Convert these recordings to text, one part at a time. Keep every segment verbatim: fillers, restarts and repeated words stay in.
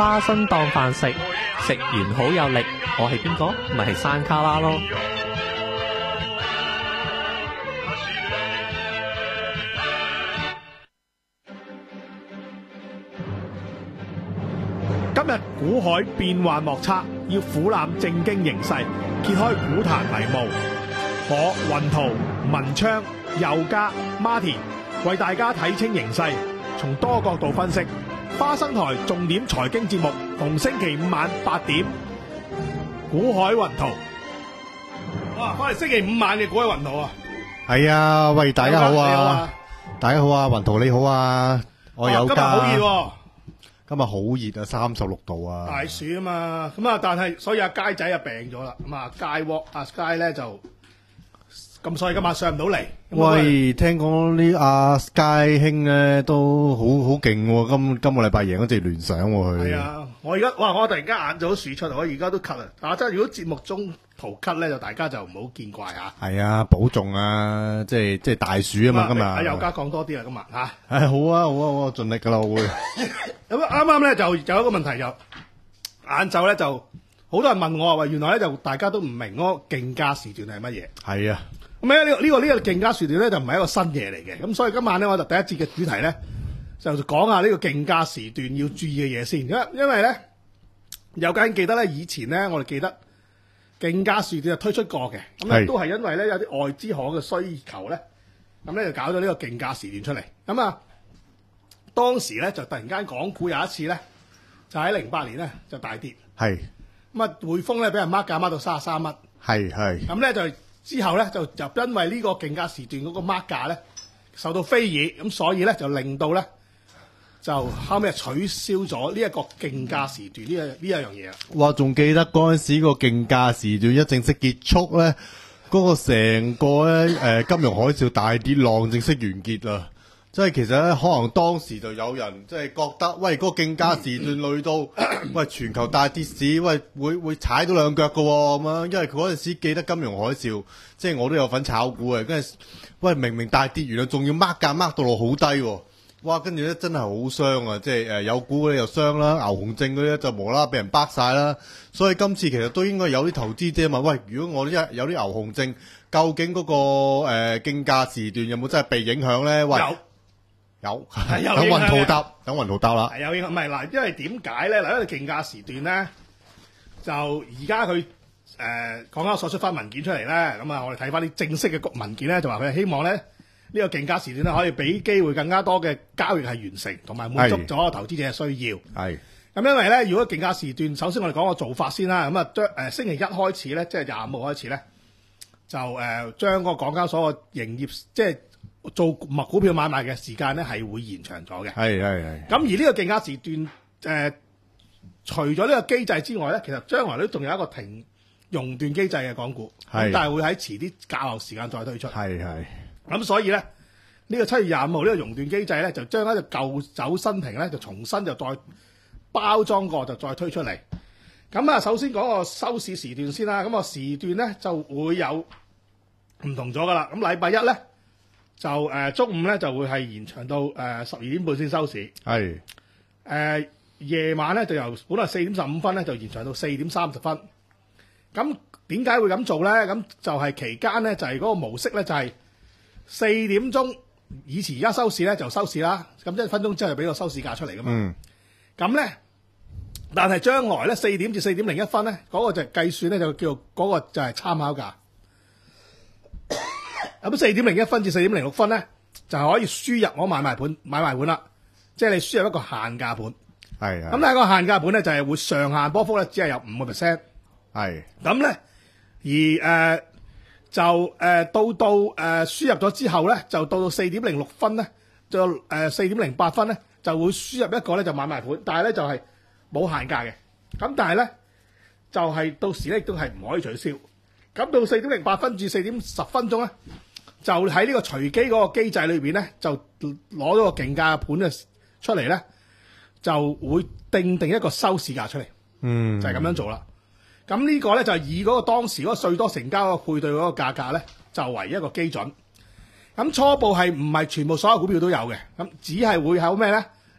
花生當飯食，食完好有力。我係邊個？咪係山卡拉咯。 今日股海變幻莫測，要俯瞰正經形勢，揭開股壇迷霧。我雲圖、文昌、佑嘉、Martin 為大家睇清形勢，從多角度分析。花生台重點財經節目，逢星期五晚八點。股海雲圖，哇！翻嚟星期五晚嘅股海雲圖啊！ 係啊，喂，大家好啊， 啊大家好啊，雲圖你好啊，我有今日好熱喎。 今日好熱啊，三十六度啊！ 大暑啊嘛，咁啊，但係所以阿佳仔啊病咗啦，咁啊佳沃阿 Sky 咧就咁，所以今晚上唔到嚟。 喂，聽講呢阿 Sky 兄咧都好好勁喎，今今個禮拜贏嗰隻聯想喎佢。 係啊，我而家哇，我突然間眼就都豎出，我而家都咳啊！啊，即係如果節目中途咳咧，就大家就唔好見怪啊。 係啊，保重啊，即係即係大暑啊嘛，今日。 阿佑嘉講多啲啊，今日吓。 唉，好啊，好啊，我盡力噶啦，我會。 咁啱啱咧就有一個問題，就晏晝咧就好多人問我話，喂，原來咧就大家都唔明嗰個競價時段係乜嘢。 係啊。 咁咧呢個呢個呢個競價時段咧就唔係一個新嘢嚟嘅，咁所以今晚咧我就第一節嘅主題咧就講下呢個競價時段要注意嘅嘢先，因為因為咧有間記得咧以前咧我哋記得競價時段就推出過嘅，咁咧都係因為咧有啲外資行嘅需求咧，咁咧就搞咗呢個競價時段出嚟。咁啊當時咧就突然間港股有一次咧就喺零八年咧就大跌， 係咁啊匯豐咧俾人掹價掹到三十三蚊， 係係， 咁咧就。之後咧就就因為呢個競價時段嗰個 mark 價咧受到非議，咁所以咧就令到咧就後尾取消咗呢一個競價時段呢樣呢一樣嘢啦。 哇！仲記得嗰陣時個競價時段一正式結束咧，嗰、那個成個咧誒、呃、金融海嘯大跌浪正式完結啦。即係其實咧，可能當時就有人即係覺得，喂，嗰、那個競價時段累到，喂，全球大跌市，喂，會會踩到兩腳㗎喎咁樣。因為佢嗰陣時記得金融海嘯，即係我都有份炒股嘅，跟住，喂，明明大跌完啦，仲要掹價掹到落好低喎，哇！跟住咧真係好傷啊！即係誒有股嗰啲又傷啦，牛熊證嗰啲就無啦啦俾人崩晒啦。所以今次其實都應該有啲投資者問，喂，如果我一有啲牛熊證，究竟嗰、那個誒、呃、競價時段有冇真係被影響咧？喂！ 有有， 有等雲圖答，等雲圖答啦。 係有影響，唔係嗱，因為點解咧？嗱，因為競價時段咧，就而家佢誒港交所出翻文件出嚟咧，咁啊，我哋睇翻啲正式嘅文件咧，就話佢係希望咧呢、這個競價時段咧可以俾機會更加多嘅交易係完成，同埋滿足咗投資者嘅需要。係。咁因為咧，如果競價時段，首先我哋講個做法先啦。咁啊，將誒星期一開始咧，即係廿五號開始咧，就誒將嗰個港交所嘅營業即係。做股票買賣嘅時間咧係會延長咗嘅， 係係係。咁而呢個競價時段，誒、呃、除咗呢個機制之外咧，其實將來都仲有一個停熔斷機制嘅港股，咁但係會喺遲啲較後時間再推出。係係。咁所以咧，呢、呢個七月廿五號呢個熔斷機制咧，就將一隻舊酒新瓶咧，就重新就再包裝過，就再推出嚟。咁啊，首先講個收市時段先啦。咁、個時段咧就會有唔同咗噶啦。咁禮拜一咧。就誒、呃、中午咧就會係延長到誒十二點半先收市。係誒夜晚咧就由本來四點十五分咧就延長到四點三十分。咁點解會咁做咧？咁就係期間咧就係、是、嗰個模式咧就係、是、四點鐘以前而家收市咧就收市啦。咁一分鐘之後就俾個收市價出嚟噶嘛。嗯。咁咧，但係將來咧四點至四點零一分咧嗰、那個就計算咧就叫做嗰、那個就係參考價。咁四點零一分至四點零六分咧，就係可以輸入我買賣盤買賣盤啦，即係你輸入一個限價盤。係。咁咧個限價盤咧就係會上限波幅咧，只係有五個 percent。係。咁咧而誒、呃、就誒、呃、到到誒、呃、輸入咗之後咧，就到到四點零六分咧，就誒四點零八分咧，就會輸入一個咧就買賣盤，但係咧就係冇限價嘅。咁但係咧就係、是、到時咧亦都係唔可以取消。咁到四點零八分至四點十分鐘咧。就喺呢個隨機嗰個機制裏邊咧，就攞咗個競價盤嘅出嚟咧，就會定定一個收市價出嚟。嗯，就係、是、咁樣做啦。咁呢個咧就係以嗰個當時嗰個最多成交嗰個配對嗰個價格咧，就為一個基準。咁初步係唔係全部所有股票都有嘅？咁只係會有咩咧？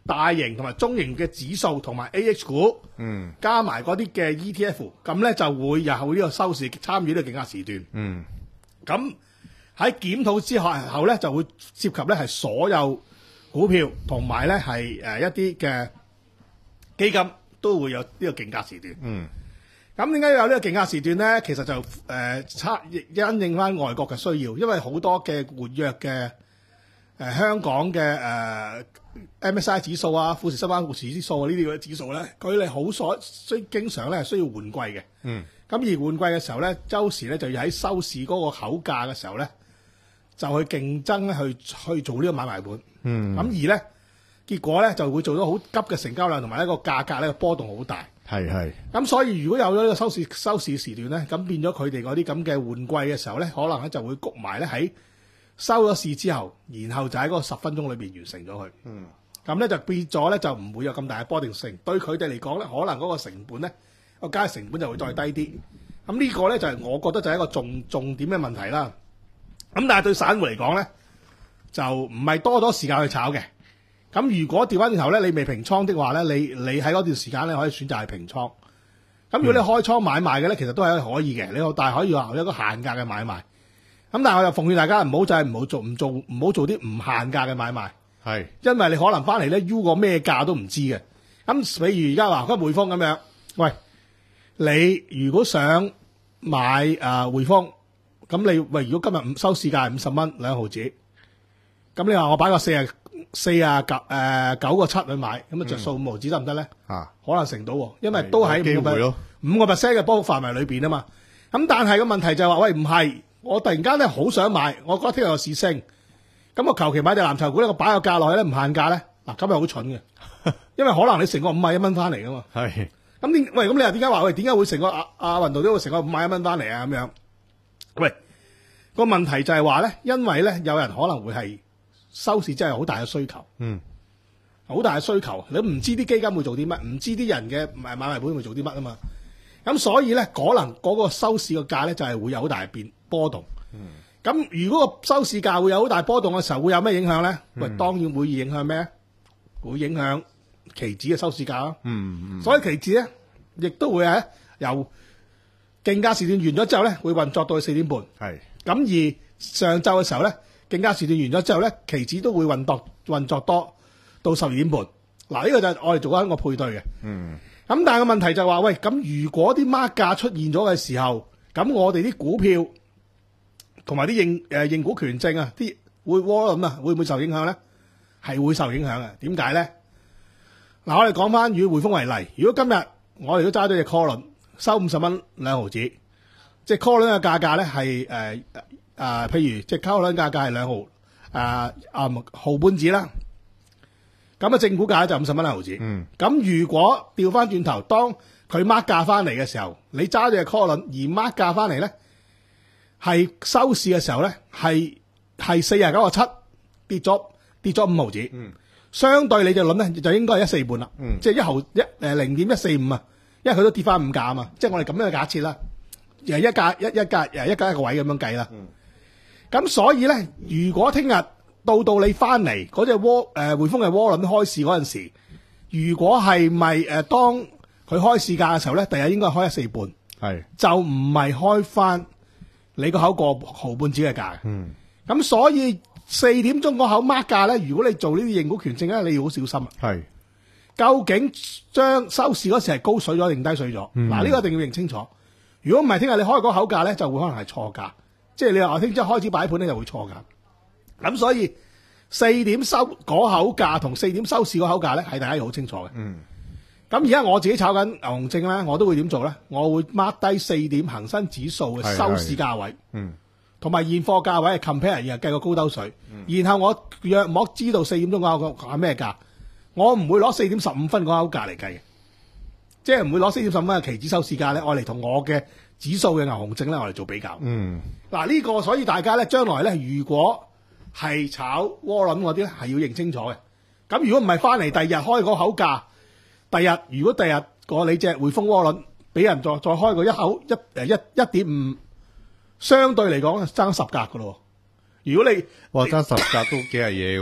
大型同埋中型嘅指數同埋 A H 股， 嗯， 加埋嗰啲嘅 E T F， 咁咧就會有呢個收市參與呢個競價時段。 嗯， 咁喺檢討之後咧，就會涉及咧係所有股票同埋咧係誒一啲嘅基金都會有呢個競價時段。 嗯。 咁點解要有呢個競價時段咧？其實就誒差、呃、因應翻外國嘅需要，因為好多嘅活躍嘅誒、呃、香港嘅誒、呃、M S I 指數啊、富時新灣富時指數啊呢啲嘅指數咧，佢哋好所需經常咧係需要換季嘅。 嗯。咁而換季嘅時候咧，周時咧就要喺收市嗰個口價嘅時候咧，就去競爭咧去去做呢個買賣盤。 嗯。 咁而咧結果咧就會做到好急嘅成交量，同埋一個價格咧波動好大。 係係， 咁所以如果有咗呢個收市收市時段咧，咁變咗佢哋嗰啲咁嘅換季嘅時候咧，可能咧就會谷埋咧喺收咗市之後，然後就喺嗰個十分鐘裏邊完成咗佢。嗯，咁咧就變咗咧就唔會有咁大嘅波動性，對佢哋嚟講咧，可能嗰個成本咧個交易成本就會再低啲。咁呢個咧就係我覺得就係一個重重點嘅問題啦。咁但係對散戶嚟講咧，就唔係多咗時間去炒嘅。咁如果調翻轉頭咧，你未平倉的話咧，你你喺嗰段時間咧可以選擇係平倉。咁如果你開倉買賣嘅咧，其實都係可以嘅。你好，但係可以話有一個限價嘅買賣。咁但係我又奉勸大家唔好就係唔好做唔做唔好做啲唔限價嘅買賣。係，因為你可能翻嚟咧 U 個咩價都唔知嘅。咁比如而家話嗰匯豐咁樣，喂，你如果想買啊匯豐，咁你喂如果今日五收市價係五十蚊兩毫子，咁你話我擺個四啊？四啊九誒九個七去買，咁啊着數五毫子得唔得咧？啊，可能成到，因為都喺五個 percent 五個 percent 嘅波幅範圍裏邊啊嘛。咁但係個問題就係話，喂唔係，我突然間咧好想買，我覺得聽日有市升，咁我求其買隻藍籌股咧，我擺個價落去咧唔限價咧，嗱咁係好蠢嘅，因為可能你成個五萬一蚊翻嚟噶嘛。係。咁點？喂，咁你又點解話喂？點解會成個阿阿雲道都會成個五萬一蚊翻嚟啊？咁樣，喂個問題就係話咧，因為咧有人可能會係。收市真係好大嘅需求，嗯，好大嘅需求，你都唔知啲基金會做啲乜，唔知啲人嘅買賣盤會做啲乜啊嘛，咁所以咧可能嗰個收市個價咧就係會有好大變波動，嗯，咁如果個收市價會有好大波動嘅時候，會有咩影響咧？喂、嗯，當然會影響咩？會影響期指嘅收市價啦，嗯嗯，所以期指咧亦都會喺由競價時段完咗之後咧，會運作到去四點半，係，咁而上晝嘅時候咧。競價時段完咗之後咧，期指都會運作運作多到十二點半。嗱，呢個就係我哋做緊一個配對嘅。嗯。咁但係個問題就係話，喂，咁如果啲孖價出現咗嘅時候，咁我哋啲股票同埋啲認誒認股權證啊，啲會窩咁啊，會唔會受影響咧？係會受影響嘅。點解咧？嗱，我哋講翻以匯豐為例，如果今日我哋都揸咗隻 call 輪，收五十蚊兩毫子，即係 call 輪嘅價格咧係誒。啊、呃，譬如即係溝輪價格係兩毫，啊、呃、啊毫半子啦，咁啊正股價就五十蚊兩毫子。嗯，咁如果調翻轉頭，當佢 mark 價翻嚟嘅時候，你揸住嘅 call 輪而 mark 價翻嚟咧，係收市嘅時候咧，係係四廿九個七，跌咗跌咗五毫子。嗯，相對你就諗咧，就應該係一四半啦。嗯，即係一毫一誒零點一四五啊，因為佢都跌翻五價啊嘛。即係我哋咁樣嘅假設啦，誒一價一一價誒一價一個位咁樣計啦。嗯。咁所以咧，如果聽日到到你翻嚟嗰隻窩誒匯豐嘅窩輪開市嗰陣時，如果係咪誒當佢開市價嘅時候咧，第日應該開一四半，係就唔係開翻你個口個毫半子嘅價嘅。嗯，咁所以四點鐘嗰口 mark 價咧，如果你做呢啲認股權證咧，你要好小心啊。係，究竟將收市嗰時係高水咗定低水咗？嗱、嗯，呢、呢個一定要認清楚。如果唔係，聽日你開嗰口價咧，就會可能係錯價。即係你話我聽朝開始擺盤咧就會錯㗎，咁所以四點收嗰口價同四點收市嗰口價咧係大家要好清楚嘅。嗯，咁而家我自己炒緊牛熊證咧，我都會點做咧？我會 mark 低四點恒生指數嘅收市價位，嗯，同埋現貨價位係 compare 然後計個高兜水，嗯、然後我約莫知道四點鐘嗰口係咩價，我唔會攞四點十五分嗰口價嚟計嘅，即係唔會攞四點十五分嘅期指收市價咧，我嚟同我嘅指數嘅牛熊證咧，我嚟做比較。嗯，嗱、這、呢個所以大家咧，將來咧，如果係炒窩輪嗰啲咧，係要認清楚嘅。咁如果唔係翻嚟第二日開個口價，第日如果第日個你隻匯豐窩輪俾人再再開個一口一誒一一點五，相對嚟講爭十格噶咯。如果你哇爭十格都幾係嘢喎。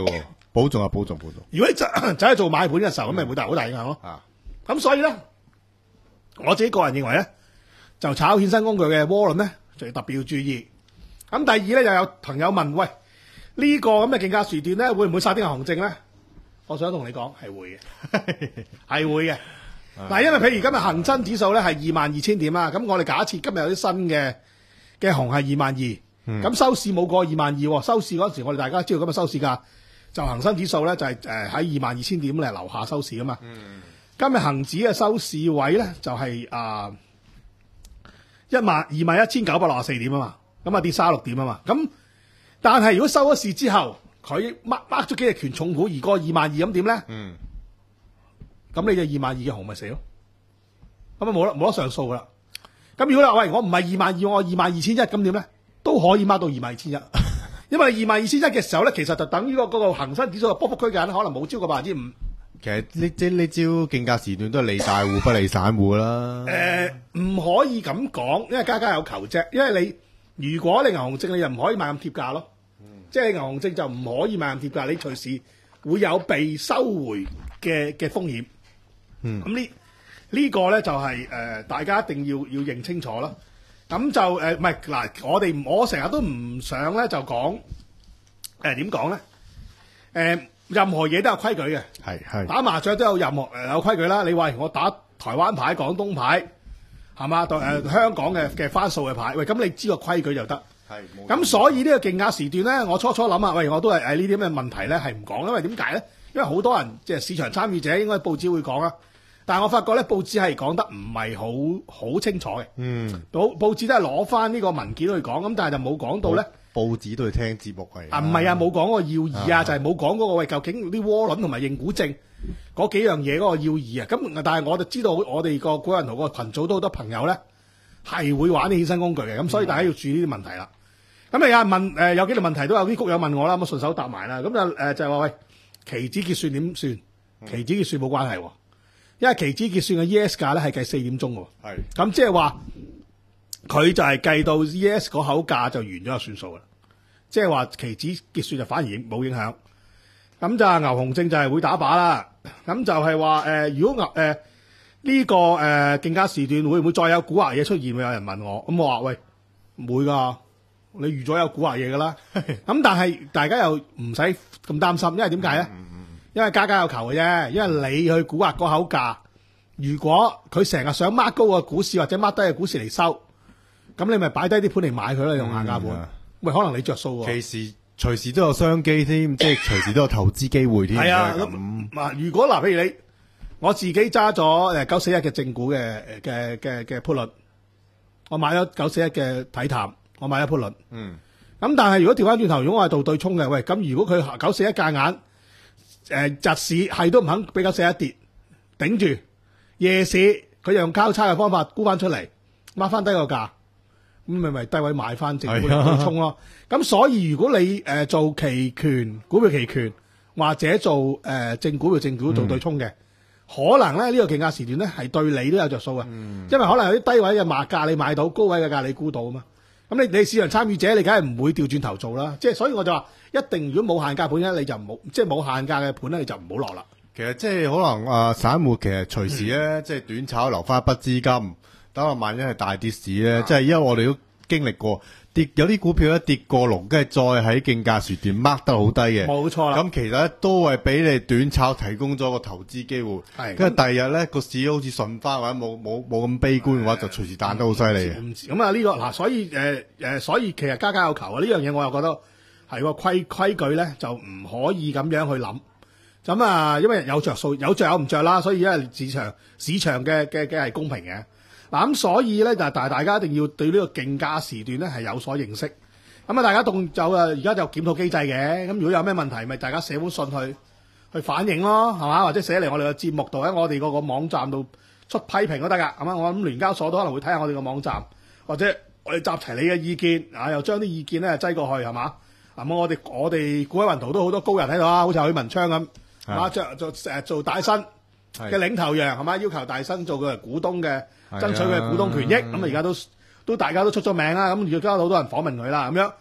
保重啊，保重保重。 如果你就就係做買盤嘅時候，咁咪會大好大影響咯。 啊， 咁所以咧，我自己個人認為咧，就炒衍生工具嘅窩輪咧，就要特別要注意。咁第二咧，又有朋友問，喂，呢、這個咁嘅競價時段咧，會唔會殺啲牛熊證咧？我想同你講係會嘅，係會嘅。嗱，因為譬如今日恒生指數咧係二萬二千點啦，咁我哋假設今日有啲新嘅嘅紅係二萬二，咁、嗯、收市冇過二萬二，收市嗰時我哋大家知道今日收市價就恒生指數咧就係誒喺二萬二千點咧樓下收市噶嘛。嗯、今日恒指嘅收市位咧就係啊一萬二萬一千九百六十四點啊嘛，咁啊跌三十六點啊嘛。咁但係如果收咗市之後，佢掹掹咗幾隻權重股而過二萬二咁點咧？嗯咁你就二萬二嘅紅咪死咯，咁啊冇得冇得上訴噶啦。咁如果你話喂我唔係二萬二，我二萬二千一咁點咧？都可以掹到二萬二千一，因為二萬二千一嘅時候咧，其實就等於個嗰個恒生指數嘅波幅區間可能冇超過百分之五。 其實呢即呢招競價時段都係利大戶不利散戶啦。誒、 呃，唔可以咁講，因為家家有求啫。因為你如果你牛熊證，你又唔可以買咁貼價咯。嗯、即係牛熊證就唔可以買咁貼價，你隨時會有被收回嘅嘅風險。嗯，咁呢呢個咧就係、是、誒、呃，大家一定要要認清楚啦。咁就誒，唔係嗱，我哋我成日都唔想咧就講誒點講咧？誒、呃，任何嘢都有規矩嘅， 係係打麻雀都有任何誒、呃、有規矩啦。你話我打台灣牌、廣東牌係嘛？誒、呃嗯、香港嘅嘅番數嘅牌，喂，咁你知個規矩就得。係，咁所以呢個競價時段咧，我初初諗啊，喂，我都係誒呢啲咁嘅問題咧係唔講，因為點解咧？因為好多人即係市場參與者，應該報紙會講啊。但係我發覺咧，報紙係講得唔係好好清楚嘅。嗯，報報紙都係攞翻呢個文件去講，咁但係就冇講到咧。 報紙都要聽節目係。啊， 唔係啊，冇講嗰個要義啊，啊就係冇講嗰個喂，究竟啲窩輪同埋認股證嗰幾樣嘢嗰個要義啊。咁但係我就知道我哋個股人圖個群組都好多朋友咧係會玩啲衍生工具嘅，咁所以大家要注意呢啲問題啦。咁、嗯、啊有人問誒、呃，有幾條問題都有啲谷友問我啦，咁我順手答埋啦。咁就誒就係話喂，期指結算點算？期指結算冇關係喎。因為期指結算嘅 E S 價咧係計四點鐘喎，係咁即係話佢就係計到 E S 嗰口價就完咗就算數啦，即係話期指結算就反而冇影響。咁就牛熊證就係會打靶啦。咁就係話誒，如果牛誒呢、呃這個誒競價時段會唔會再有蠱惑嘢出現？會有人問我，咁我話喂唔會㗎，你預咗有蠱惑嘢㗎啦。咁但係大家又唔使咁擔心，因為點解咧？嗯因為家家有求嘅啫，因為你去估劃嗰口價，如果佢成日想掹高個股市或者掹低個股市嚟收，咁你咪擺低啲盤嚟買佢啦，用限價盤。嗯、喂，可能你着數喎。其實隨時都有商機添，即係隨時都有投資機會添。係啊， 咁嗱，如果嗱，譬如你我自己揸咗誒九四一嘅正股嘅嘅嘅嘅 put 率，我買咗九四一嘅睇淡，我買咗 put 率。嗯。咁但係如果調翻轉頭，如果我係做對沖嘅，喂，咁如果佢九四一價眼。誒、呃，日市係都唔肯俾九四一跌，頂住夜市佢用交叉嘅方法沽翻出嚟，掹翻低個價，咁咪咪低位買翻正股嚟沖咯。咁所以如果你誒、呃、做期權股票期權或者做誒、呃、正股票正股做對沖嘅、嗯，可能咧呢、這個競價時段咧係對你都有着數嘅，因為可能有啲低位嘅賣價你買到，高位嘅價你沽到啊嘛。咁你你市場參與者，你梗係唔會調轉頭做啦。即係所以我就話，一定如果冇限價盤咧，你就唔好，即係冇限價嘅盤咧，你就唔好落啦。 其實即係可能啊、呃，散戶其實隨時咧、嗯，即係短炒留翻一筆資金，等我萬一係大跌市咧、啊，即係因為我哋都經歷過跌，有啲股票咧跌過龍，跟住再喺競價時段 mark 得好低嘅。冇錯啦。咁其實咧都係俾你短炒提供咗個投資機會。係。跟住第二日咧個市好似順翻或者冇冇冇咁悲觀嘅話，就隨時彈得好犀利嘅。 咁啊呢個嗱，所以誒誒、呃，所以其實家家有求啊！呢樣嘢我又覺得係個規規矩咧，就唔可以咁樣去諗。咁啊，因為有着數，有着有唔着啦，所以因為市場市場嘅嘅嘅係公平嘅。嗱咁，所以咧就但係大家一定要對呢個競價時段咧係有所認識。咁啊，大家動就啊，而家就檢討機制嘅。咁如果有咩問題，咪大家寫封信去去反映咯，係嘛？或者寫嚟我哋嘅節目度喺我哋嗰個網站度出批評都得噶。咁啊，我諗聯交所都可能會睇下我哋個網站，或者我哋集齊你嘅意見啊，又將啲意見咧擠過去，係嘛？咁我哋我哋股海雲圖都好多高人喺度啊，好似許文昌咁。啊！着做誒做大新嘅領頭羊係嘛？要求大新做佢係股東嘅，爭取佢嘅股東權益。咁啊，而家都都大家都出咗名啦。咁而家好多人訪問佢啦，咁樣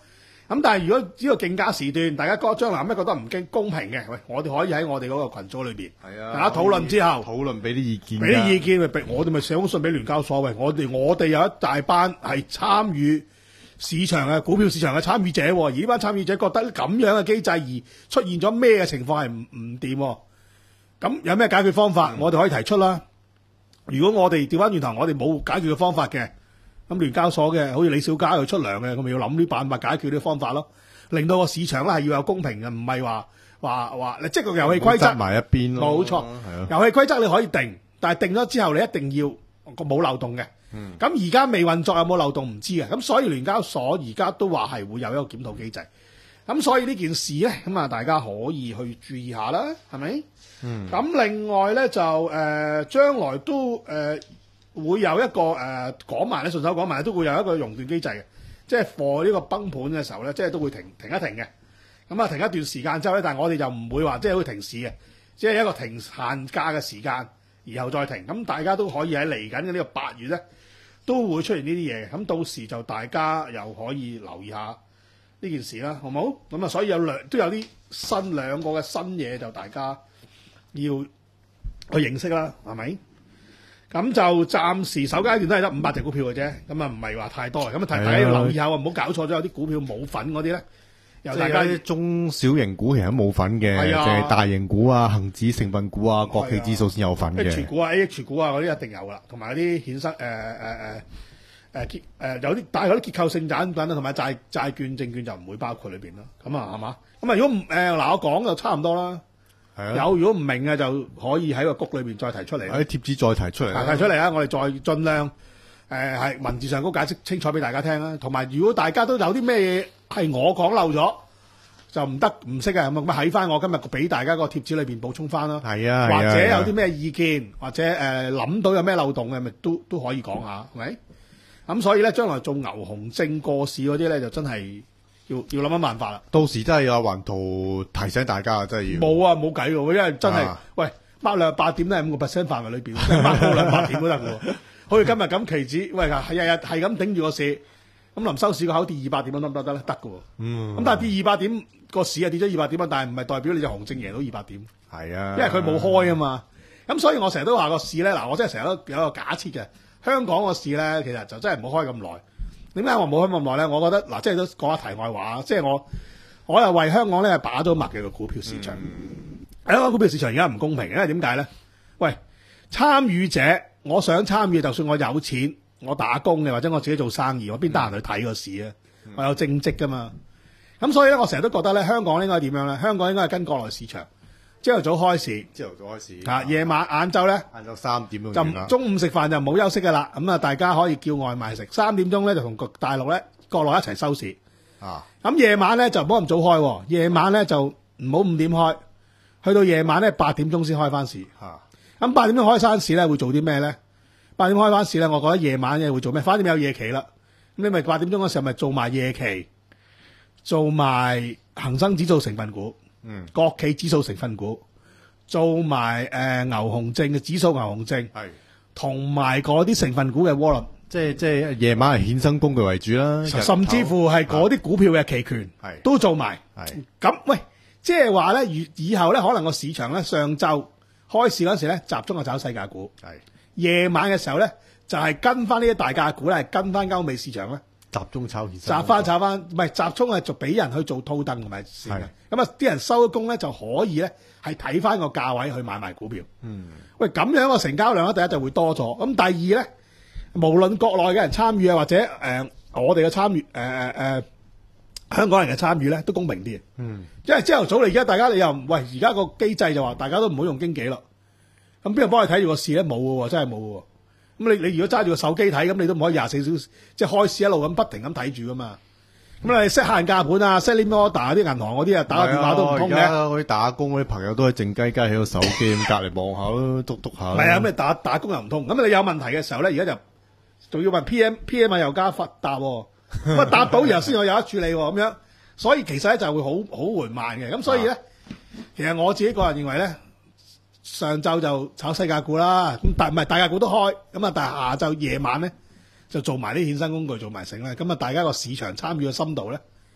咁但係如果呢個競價時段，大家覺得將來有咩覺得唔經公平嘅，喂，我哋可以喺我哋嗰個群組裏邊， 係啊， 大家討論之後， 討論俾啲意見， 俾啲意見，咪我哋咪寫封信俾聯交所，喂，我哋我哋有一大班係參與市場嘅股票市場嘅參與者，而呢班參與者覺得咁樣嘅機制而出現咗咩嘅情況係唔唔掂，咁有咩解決方法，嗯、我哋可以提出啦。如果我哋調翻轉頭，我哋冇解決嘅方法嘅，咁聯交所嘅，好似李小加佢出糧嘅，咁咪要諗啲辦法解決啲方法咯，令到個市場咧係要有公平嘅，唔係話話話，即係個遊戲規則埋一邊咯。 冇錯，遊戲規則你可以定，但係定咗之後你一定要個冇漏洞嘅。咁而家未運作有冇漏洞唔知嘅，咁所以聯交所而家都話係會有一個檢討機制。咁所以呢件事咧，咁啊大家可以去注意下啦，係咪？嗯。咁另外咧就誒、呃、將來都誒、呃、會有一個誒講埋咧，順手講埋都會有一個熔斷機制嘅，即係貨呢個崩盤嘅時候咧，即係都會停停一停嘅。咁啊停一段時間之後咧，但係我哋就唔會話即係會停市嘅，即係一個停限價嘅時間，然後再停。咁大家都可以喺嚟緊嘅呢個八月咧，都會出現呢啲嘢。咁到時就大家又可以留意下呢件事啦，好唔好？咁啊，所以有兩都有啲新兩個嘅新嘢，就大家要去認識啦，係咪？咁就暫時首階段都係得五百隻股票嘅啫，咁啊唔係話太多。咁啊，大家要留意下，唔好搞錯咗有啲股票冇份嗰啲咧。由大家啲中小型股其實都冇份嘅，淨係大型股啊、恒指成分股啊、國企指數先有份嘅。 H 股啊、A H 股啊嗰啲一定有噶啦，同埋嗰啲衍生誒誒誒。呃誒結誒有啲，但係嗰啲結構性產品啦，同埋債債券、證券就唔會包括裏邊啦。咁啊，係嘛？咁啊，如果唔誒嗱，我講就差唔多啦。係啊。有如果唔明嘅，就可以喺個谷裏邊再提出嚟。 喺貼紙再提出嚟。 提出嚟啊！我哋再盡量誒係、呃、文字上高解釋清楚俾大家聽啦。同埋，如果大家都有啲咩嘢係我講漏咗，就唔得唔識嘅，咁啊喺翻我今日俾大家個貼紙裏邊補充翻啦。 係啊。 或者有啲咩意見，或者誒諗、呃、到有咩漏洞嘅，咪都都可以講下，係咪？咁所以咧，將來做牛熊證過市嗰啲咧，就真係要要諗諗辦法啦。 到時真係有雲圖提醒大家啊，真係要。 冇啊，冇計喎，因為真係、啊，喂，擘兩八點咧，五個 percent 範圍裏邊，擘到兩百點都得嘅喎。好似今日咁期指，喂，係日日係咁頂住個市，咁臨收市個口跌二百點，得唔得得咧？得嘅喎。嗯。咁但係跌二百點個市啊跌咗二百點啊，但係唔係代表你隻熊證贏到二百點。係啊。因為佢冇開啊嘛。咁所以我成日都話個市咧，嗱，我真係成日都有一個假設嘅。香港個市咧，其實就真係唔好開咁耐。點解我冇開咁耐咧？我覺得嗱，即係都講下題外話。即係我，我又為香港咧把咗脈嘅個股票市場。香港股票市場而家唔公平，因為點解咧？喂，參與者，我想參與，就算我有錢，我打工嘅或者我自己做生意，我邊得閒去睇個市啊？我有正職噶嘛。咁所以咧，我成日都覺得咧，香港應該點樣咧？香港應該係跟國內市場。朝頭早開市， 朝頭早開市， 啊，夜晚晏晝咧， 晏晝三點就中午食飯就唔好休息噶啦，咁啊大家可以叫外賣食，三點鐘咧就同大陸咧國內一齊收市，啊，咁夜晚咧就唔好咁早開，夜晚咧就唔好五點開，去到夜晚咧八點鐘先開翻市，嚇、啊，咁八點鐘開翻市咧會做啲咩咧？八點開翻市咧，我覺得夜晚嘅會做咩？反正有夜期啦，咁你咪八點鐘嗰時候咪做埋夜期，做埋恒生指數成分股。嗯，國企指數成分股做埋誒、呃、牛熊證嘅指數牛熊證，係同埋嗰啲成分股嘅窩輪， 即係即係夜晚係衍生工具為主啦， 甚至乎係嗰啲股票嘅期權，係都做埋。係咁，喂，即係話咧，以以後咧，可能個市場咧上晝開市嗰時咧，集中係炒世界股，係夜晚嘅時候咧，就係、是、跟翻呢啲大價股咧，係跟翻歐美市場咧。 集中炒衍生， 集翻炒翻，唔係集中係就俾人去做套凳同埋市嘅。咁啊，啲人收咗工咧就可以咧係睇翻個價位去買賣股票。嗯，喂，咁樣個成交量咧，第一就會多咗。咁第二咧，無論國內嘅人參與啊，或者誒、呃、我哋嘅參與，誒誒誒香港人嘅參與咧，都公平啲。嗯，因為朝頭早你而家大家你又喂，而家個機制就話大家都唔好用經紀咯。咁邊個幫你睇住個市咧？冇嘅喎，真係冇嘅喎。咁你你如果揸住個手機睇，咁你都唔可以廿四小時即係開市一路咁不停咁睇住噶嘛？咁你 set 限價盤啊 set limit order 啲銀行嗰啲啊，打個電話都唔通嘅。 嗰啲打工嗰啲朋友都係靜雞雞喺個手機咁隔離望下咯，篤篤下。 唔係啊，咁你打打工又唔通。咁你有問題嘅時候咧，而家就仲要問 P M P M 又加罰答，咁啊答到然後先有有得處理咁樣。所以其實咧就會好好緩慢嘅。咁所以咧，其實我自己個人認為咧。上晝就炒世界股啦，咁但唔係大價股都開，咁啊但係下晝夜晚咧就做埋啲衍生工具做埋成咧，咁啊大家個市場參與嘅深度咧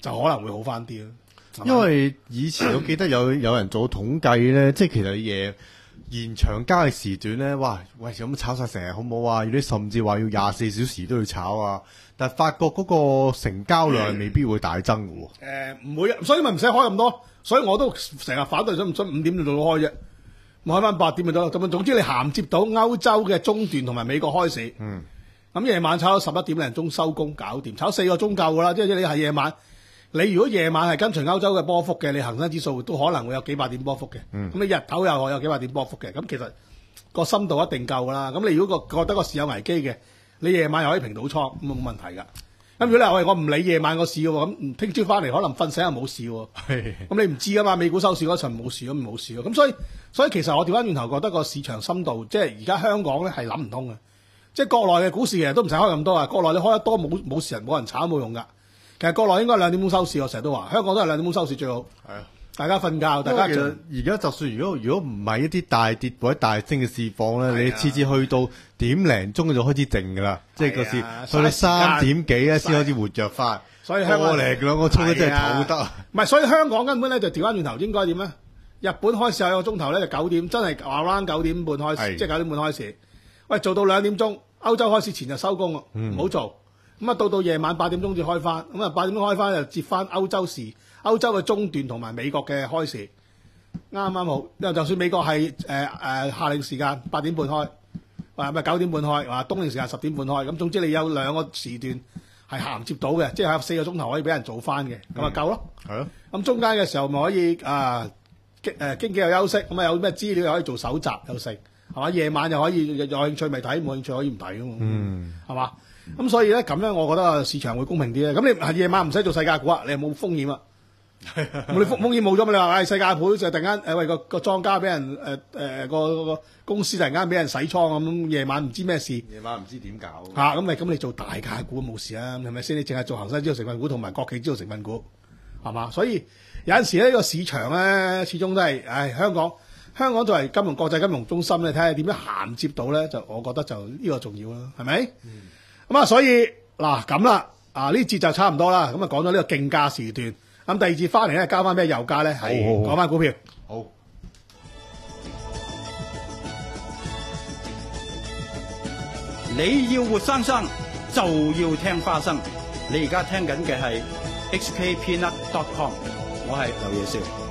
就可能會好翻啲咯。 因為以前我記得有有人做統計咧，即係其實夜延長交易時段咧，哇喂咁炒晒成日好唔好啊？有啲甚至話要廿四小時都要炒啊！但係發覺嗰個成交量未必會大增嘅喎。 誒唔會，所以咪唔使開咁多。所以我都成日反對，想唔想五點就到開啫？咪開翻八點咪得咯。咁總之你銜接到歐洲嘅中段同埋美國開市，嗯，咁夜晚炒到十一點零鐘收工搞掂，炒四個鐘夠噶啦。即係你係夜晚。你如果夜晚係跟隨歐洲嘅波幅嘅，你恒生指數都可能會有幾百點波幅嘅。咁、嗯、你日頭又有幾百點波幅嘅，咁其實個深度一定夠噶啦。咁你如果個覺得個市有危機嘅，你夜晚又可以平到倉，咁冇問題噶。咁如果你話喂我唔理夜晚個市嘅喎，咁聽朝翻嚟可能瞓醒又冇事喎。咁你唔知噶嘛？美股收市嗰陣冇事咁冇事咯。咁所以所以其實我調翻轉頭覺得個市場深度，即係而家香港咧係諗唔通嘅。即係國內嘅股市其實都唔使開咁多啊。國內你開得多冇冇事人冇人炒冇用㗎。其實國內應該兩點鐘收市，我成日都話香港都係兩點鐘收市最好。係啊，大家瞓覺，大家其實而家就算如果如果唔係一啲大跌或者大升嘅市況咧，你次次去到點零鐘就開始靜㗎啦，即係個市去到三點幾咧先開始活躍翻。 所以香港嚟兩個鐘咧真係唞得。 唔係，所以香港根本咧就調翻轉頭，應該點咧？日本開市有個鐘頭咧就九點，真係 around 九點半開市，即係九點半開市。喂，做到兩點鐘，歐洲開市前就收工咯，唔好做。咁啊，到到夜晚八點鐘至開翻，咁啊八點鐘開翻就接翻歐洲時，歐洲嘅中段同埋美國嘅開市，啱啱好。因為就算美國係誒誒夏令時間八點半開，或咪九點半開，話冬令時間十點半開，咁總之你有兩個時段係銜接到嘅，即係有四個鐘頭可以俾人做翻嘅，咁啊夠咯。係咯。咁中間嘅時候咪可以啊經誒經紀又休息，咁啊有咩資料又可以做搜集又食，係嘛？夜晚又可以有興趣咪睇，冇興趣可以唔睇噶嘛。嗯。係嘛？咁所以咧咁樣，我覺得市場會公平啲咧。咁你係夜晚唔使做世界股啊，你又冇風險啊。咁你風風險冇咗嘛？你話唉世界股就突然間誒喂個個莊家俾人誒誒個個公司突然間俾人洗倉咁，夜晚唔知咩事。 夜晚唔知點搞。 嚇咁咪咁你做大價股冇事啊？係咪先？你淨係做恒生指數成分股同埋國企指數成分股係嘛？所以有陣時呢個市場咧，始終都係唉香港香港作為金融國際金融中心咧，睇下點樣銜接到咧，就我覺得就呢個重要啦，係咪？嗯咁啊，所以嗱咁啦，啊呢節就差唔多啦。咁啊，講咗呢個競價時段。咁第二節翻嚟咧，交翻咩油價咧？係講翻股票。好。 你要活生生，就要聽花生。你而家聽緊嘅係 H K Peanut dot com， 我係劉野少。